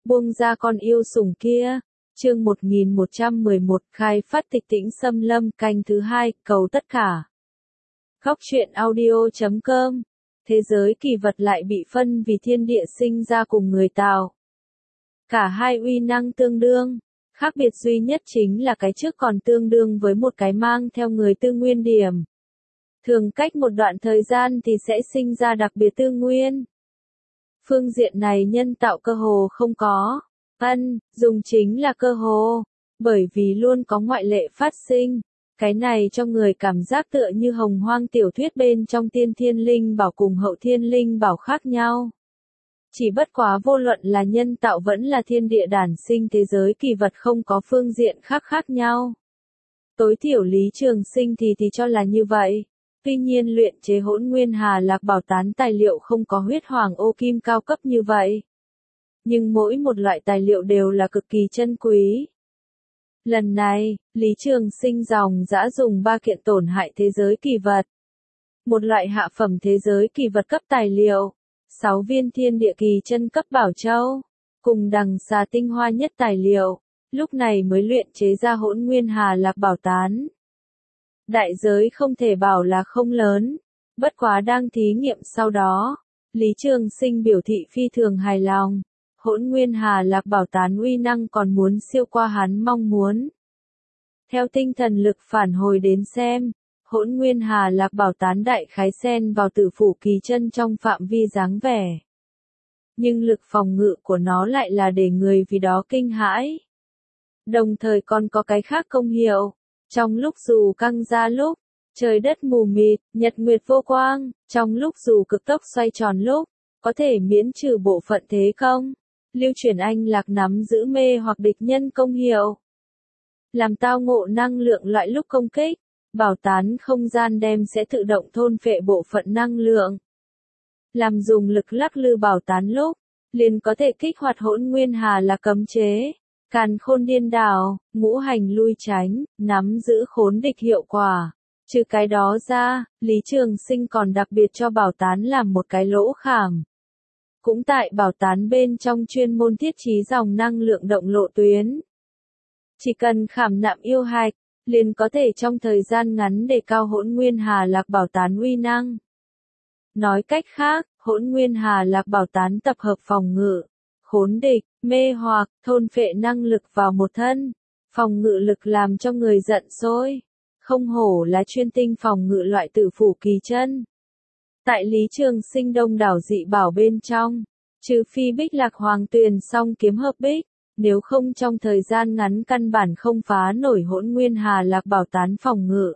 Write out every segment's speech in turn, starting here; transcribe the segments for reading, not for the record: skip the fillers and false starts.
Buông ra con yêu sủng kia. Chương 1111 khai phát tịch tĩnh xâm lâm canh thứ 2, cầu tất cả. Góc truyện audio.com. Thế giới kỳ vật lại bị phân vì thiên địa sinh ra cùng người tạo. Cả hai uy năng tương đương, khác biệt duy nhất chính là cái trước còn tương đương với một cái mang theo người tư nguyên điểm. Thường cách một đoạn thời gian thì sẽ sinh ra đặc biệt tư nguyên. Phương diện này nhân tạo cơ hồ không có. Dùng chính là cơ hồ, bởi vì luôn có ngoại lệ phát sinh. Cái này cho người cảm giác tựa như hồng hoang tiểu thuyết bên trong tiên thiên linh bảo cùng hậu thiên linh bảo khác nhau. Chỉ bất quá vô luận là nhân tạo vẫn là thiên địa đản sinh thế giới kỳ vật không có phương diện khác nhau. Tối thiểu Lý Trường Sinh thì cho là như vậy. Tuy nhiên luyện chế Hỗn Nguyên Hà Lạc Bảo Tán tài liệu không có huyết hoàng ô kim cao cấp như vậy. Nhưng mỗi một loại tài liệu đều là cực kỳ chân quý. Lần này, Lý Trường Sinh dòng dã dùng 3 kiện tổn hại thế giới kỳ vật. Một loại hạ phẩm thế giới kỳ vật cấp tài liệu, 6 viên thiên địa kỳ chân cấp bảo châu, cùng đằng xà tinh hoa nhất tài liệu, lúc này mới luyện chế ra Hỗn Nguyên Hà Lạc Bảo Tán. Đại giới không thể bảo là không lớn, bất quá đang thí nghiệm sau đó, Lý Trường Sinh biểu thị phi thường hài lòng. Hỗn Nguyên Hà Lạc Bảo Tán uy năng còn muốn siêu qua hắn mong muốn. Theo tinh thần lực phản hồi đến xem, Hỗn Nguyên Hà Lạc Bảo Tán đại khái xen vào tử phủ kỳ chân trong phạm vi dáng vẻ. Nhưng lực phòng ngự của nó lại là để người vì đó kinh hãi. Đồng thời còn có cái khác công hiệu. Trong lúc dù căng ra lúc, trời đất mù mịt, nhật nguyệt vô quang, trong lúc dù cực tốc xoay tròn lúc, có thể miễn trừ bộ phận thế công. Lưu chuyển anh lạc nắm giữ mê hoặc địch nhân công hiệu. Làm tao ngộ năng lượng loại lúc công kích, bảo tán không gian đem sẽ tự động thôn phệ bộ phận năng lượng. Làm dùng lực lắc lư bảo tán lúc, liền có thể kích hoạt Hỗn Nguyên Hà Lạc cấm chế. Càn khôn điên đảo, ngũ hành lui tránh, nắm giữ khốn địch hiệu quả. Trừ cái đó ra, Lý Trường Sinh còn đặc biệt cho bảo tán làm một cái lỗ khảm. Cũng tại bảo tán bên trong chuyên môn thiết trí dòng năng lượng động lộ tuyến. Chỉ cần khảm nạm yêu hạch, liền có thể trong thời gian ngắn đề cao Hỗn Nguyên Hà Lạc Bảo Tán uy năng. Nói cách khác, Hỗn Nguyên Hà Lạc Bảo Tán tập hợp phòng ngự, khốn địch, mê hoặc, thôn phệ năng lực vào một thân. Phòng ngự lực làm cho người giận sôi. Không hổ là chuyên tinh phòng ngự loại tử phủ kỳ chân. Tại Lý Trường Sinh đông đảo dị bảo bên trong, trừ phi Bích Lạc Hoàng Tuyền song kiếm hợp bích, nếu không trong thời gian ngắn căn bản không phá nổi Hỗn Nguyên Hà Lạc Bảo Tán phòng ngự.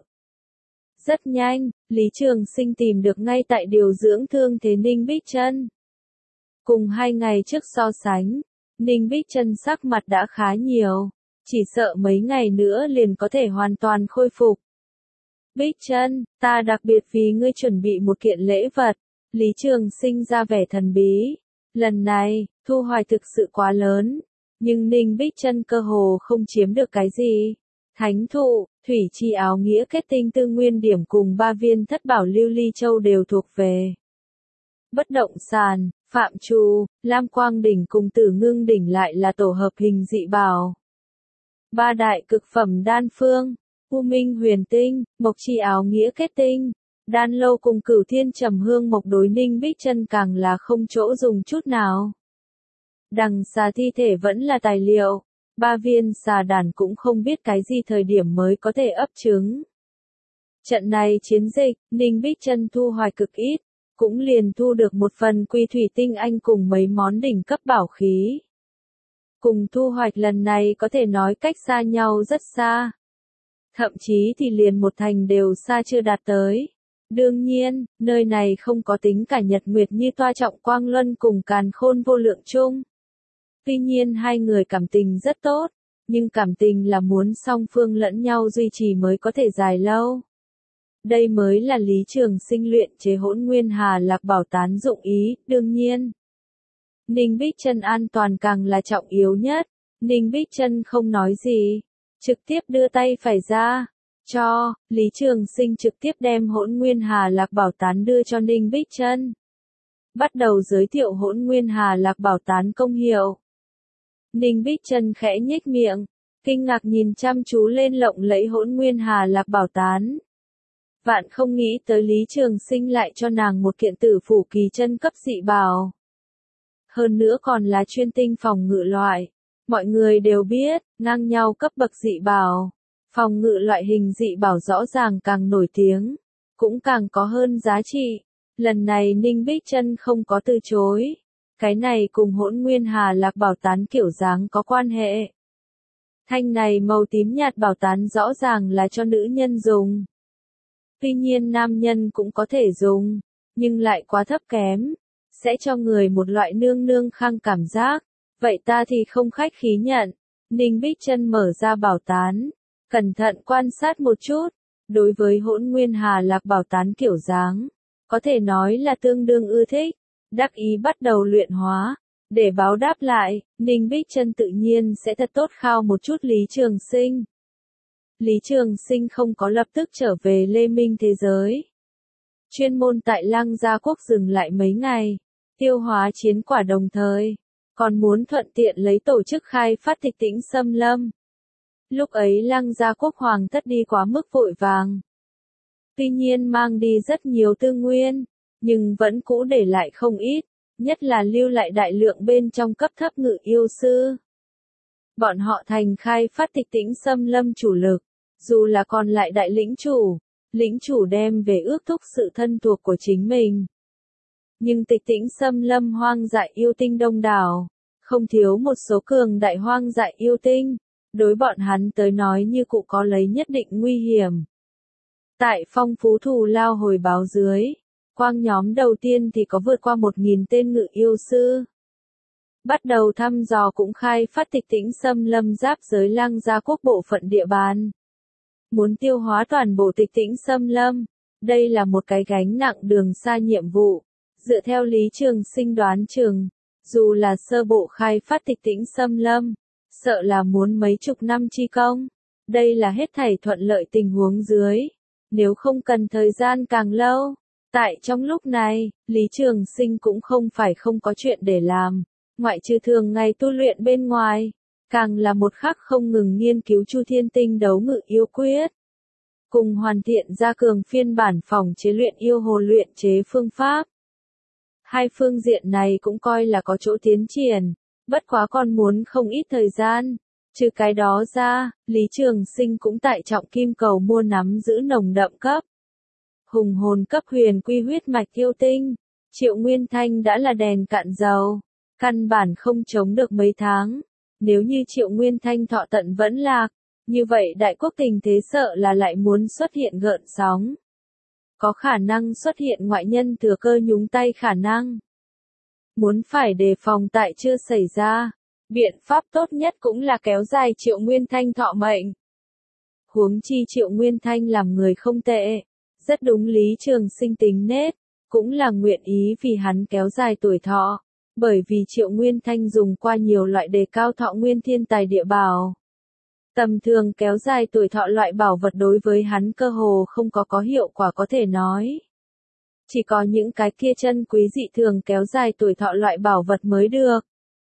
Rất nhanh, Lý Trường Sinh tìm được ngay tại điều dưỡng thương thế Ninh Bích Chân. Cùng 2 ngày trước so sánh, Ninh Bích Chân sắc mặt đã khá nhiều, chỉ sợ mấy ngày nữa liền có thể hoàn toàn khôi phục. Bích Chân, ta đặc biệt vì ngươi chuẩn bị một kiện lễ vật. Lý Trường Sinh ra vẻ thần bí. Lần này, thu hoạch thực sự quá lớn, nhưng Ninh Bích Chân cơ hồ không chiếm được cái gì. Thánh thụ, thủy chi áo nghĩa kết tinh tư nguyên điểm cùng 3 viên thất bảo lưu ly châu đều thuộc về. Bất động sản, phạm trù, lam quang đỉnh cùng tử ngưng đỉnh lại là tổ hợp hình dị bảo. 3 đại cực phẩm đan phương, U Minh Huyền Tinh, Mộc Chi áo nghĩa kết tinh, Đan Lâu cùng Cửu Thiên Trầm Hương Mộc đối Ninh Bích Chân càng là không chỗ dùng chút nào. Đằng xà thi thể vẫn là tài liệu, 3 viên xà đàn cũng không biết cái gì thời điểm mới có thể ấp trứng. Trận này chiến dịch, Ninh Bích Chân thu hoạch cực ít, cũng liền thu được một phần quy thủy tinh anh cùng mấy món đỉnh cấp bảo khí. Cùng thu hoạch lần này có thể nói cách xa nhau rất xa. Thậm chí thì liền một thành đều xa chưa đạt tới. Đương nhiên, nơi này không có tính cả nhật nguyệt như toa trọng quang luân cùng càn khôn vô lượng chung. Tuy nhiên hai người cảm tình rất tốt, nhưng cảm tình là muốn song phương lẫn nhau duy trì mới có thể dài lâu. Đây mới là Lý Trường Sinh luyện chế Hỗn Nguyên Hà Lạc Bảo Tán dụng ý, đương nhiên. Ninh Bích Chân an toàn càng là trọng yếu nhất. Ninh Bích Chân không nói gì, trực tiếp đưa tay phải ra, cho, Lý Trường Sinh trực tiếp đem Hỗn Nguyên Hà Lạc Bảo Tán đưa cho Ninh Bích Chân. Bắt đầu giới thiệu Hỗn Nguyên Hà Lạc Bảo Tán công hiệu. Ninh Bích Chân khẽ nhếch miệng, kinh ngạc nhìn chăm chú lên lộng lẫy Hỗn Nguyên Hà Lạc bảo tán. Vạn không nghĩ tới Lý Trường Sinh lại cho nàng một kiện Tử Phủ Kỳ chân cấp dị bảo. Hơn nữa còn là chuyên tinh phòng ngự loại. Mọi người đều biết, ngang nhau cấp bậc dị bảo. Phòng ngự loại hình dị bảo rõ ràng càng nổi tiếng, cũng càng có hơn giá trị. Lần này Ninh Bích Chân không có từ chối. Cái này cùng Hỗn Nguyên Hà Lạc bảo tán kiểu dáng có quan hệ. Thanh này màu tím nhạt bảo tán rõ ràng là cho nữ nhân dùng. Tuy nhiên nam nhân cũng có thể dùng, nhưng lại quá thấp kém, sẽ cho người một loại nương nương khang cảm giác. Vậy ta thì không khách khí nhận. Ninh Bích Chân mở ra bảo tán, cẩn thận quan sát một chút. Đối với Hỗn Nguyên Hà Lạc bảo tán kiểu dáng, có thể nói là tương đương ưa thích, đắc ý bắt đầu luyện hóa. Để báo đáp lại, Ninh Bích Chân tự nhiên sẽ thật tốt khao một chút Lý Trường Sinh. Lý Trường Sinh không có lập tức trở về Lê Minh thế giới. Chuyên môn tại Lăng Gia Quốc dừng lại mấy ngày, tiêu hóa chiến quả đồng thời, còn muốn thuận tiện lấy tổ chức khai phát Tịch Tĩnh Xâm Lâm. Lúc ấy Lăng Gia Quốc hoàng thất đi quá mức vội vàng. Tuy nhiên mang đi rất nhiều tư nguyên, nhưng vẫn cũ để lại không ít, nhất là lưu lại đại lượng bên trong cấp thấp ngự yêu sư. Bọn họ thành khai phát Tịch Tĩnh Xâm Lâm chủ lực, dù là còn lại đại lĩnh chủ đem về ước thúc sự thân thuộc của chính mình. Nhưng Tịch Tĩnh Xâm Lâm hoang dại yêu tinh đông đảo, không thiếu một số cường đại hoang dại yêu tinh, đối bọn hắn tới nói như cụ có lấy nhất định nguy hiểm. Tại phong phú thù lao hồi báo dưới, quang nhóm đầu tiên thì có vượt qua 1.000 tên ngự yêu sư. Bắt đầu thăm dò cũng khai phát Tịch Tĩnh Xâm Lâm giáp giới Lăng Gia Quốc bộ phận địa bàn. Muốn tiêu hóa toàn bộ Tịch Tĩnh Xâm Lâm, đây là một cái gánh nặng đường xa nhiệm vụ. Dựa theo Lý Trường Sinh đoán chừng, dù là sơ bộ khai phát Tịch Tĩnh Xâm Lâm, sợ là muốn mấy chục năm chi công. Đây là hết thảy thuận lợi tình huống dưới. Nếu không cần thời gian càng lâu. Tại trong lúc này, Lý Trường Sinh cũng không phải không có chuyện để làm. Ngoại trừ thường ngày tu luyện bên ngoài, càng là một khắc không ngừng nghiên cứu Chu Thiên Tinh đấu ngự yêu quyết. Cùng hoàn thiện ra cường phiên bản phòng chế luyện yêu hồ luyện chế phương pháp. Hai phương diện này cũng coi là có chỗ tiến triển, bất quá còn muốn không ít thời gian. Trừ cái đó ra, Lý Trường Sinh cũng tại Trọng Kim Cầu mua nắm giữ nồng đậm cấp. Hùng hồn cấp huyền quy huyết mạch yêu tinh. Triệu Nguyên Thanh đã là đèn cạn dầu, căn bản không chống được mấy tháng. Nếu như Triệu Nguyên Thanh thọ tận vẫn lạc, như vậy đại quốc tình thế sợ là lại muốn xuất hiện gợn sóng. Có khả năng xuất hiện ngoại nhân thừa cơ nhúng tay khả năng. Muốn phải đề phòng tại chưa xảy ra, biện pháp tốt nhất cũng là kéo dài Triệu Nguyên Thanh thọ mệnh. Huống chi Triệu Nguyên Thanh làm người không tệ, rất đúng Lý Trường Sinh tính nết, cũng là nguyện ý vì hắn kéo dài tuổi thọ, bởi vì Triệu Nguyên Thanh dùng qua nhiều loại đề cao thọ nguyên thiên tài địa bảo. Tầm thường kéo dài tuổi thọ loại bảo vật đối với hắn cơ hồ không có hiệu quả có thể nói. Chỉ có những cái kia chân quý dị thường kéo dài tuổi thọ loại bảo vật mới được.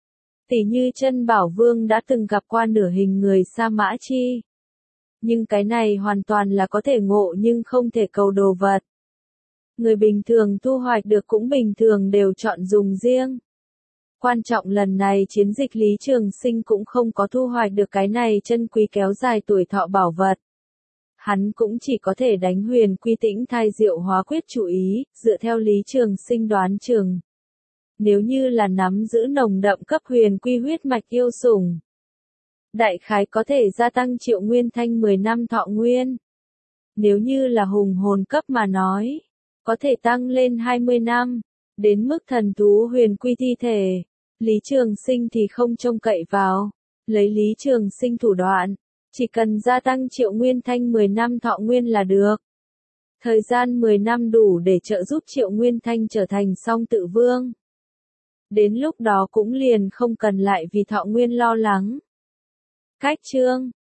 Tỉ như chân bảo vương đã từng gặp qua nửa hình người Sa Mã Chi. Nhưng cái này hoàn toàn là có thể ngộ nhưng không thể cầu đồ vật. Người bình thường thu hoạch được cũng bình thường đều chọn dùng riêng. Quan trọng lần này chiến dịch Lý Trường Sinh cũng không có thu hoạch được cái này chân quý kéo dài tuổi thọ bảo vật. Hắn cũng chỉ có thể đánh huyền quy tĩnh thai diệu hóa quyết chủ ý, dựa theo Lý Trường Sinh đoán chừng. Nếu như là nắm giữ nồng đậm cấp huyền quy huyết mạch yêu sủng, đại khái có thể gia tăng Triệu Nguyên Thanh 10 năm thọ nguyên. Nếu như là hùng hồn cấp mà nói, có thể tăng lên 20 năm, đến mức thần thú huyền quy thi thể. Lý Trường Sinh thì không trông cậy vào, lấy Lý Trường Sinh thủ đoạn, chỉ cần gia tăng Triệu Nguyên Thanh 10 năm thọ nguyên là được. Thời gian 10 năm đủ để trợ giúp Triệu Nguyên Thanh trở thành song tự vương. Đến lúc đó cũng liền không cần lại vì thọ nguyên lo lắng. Cách chương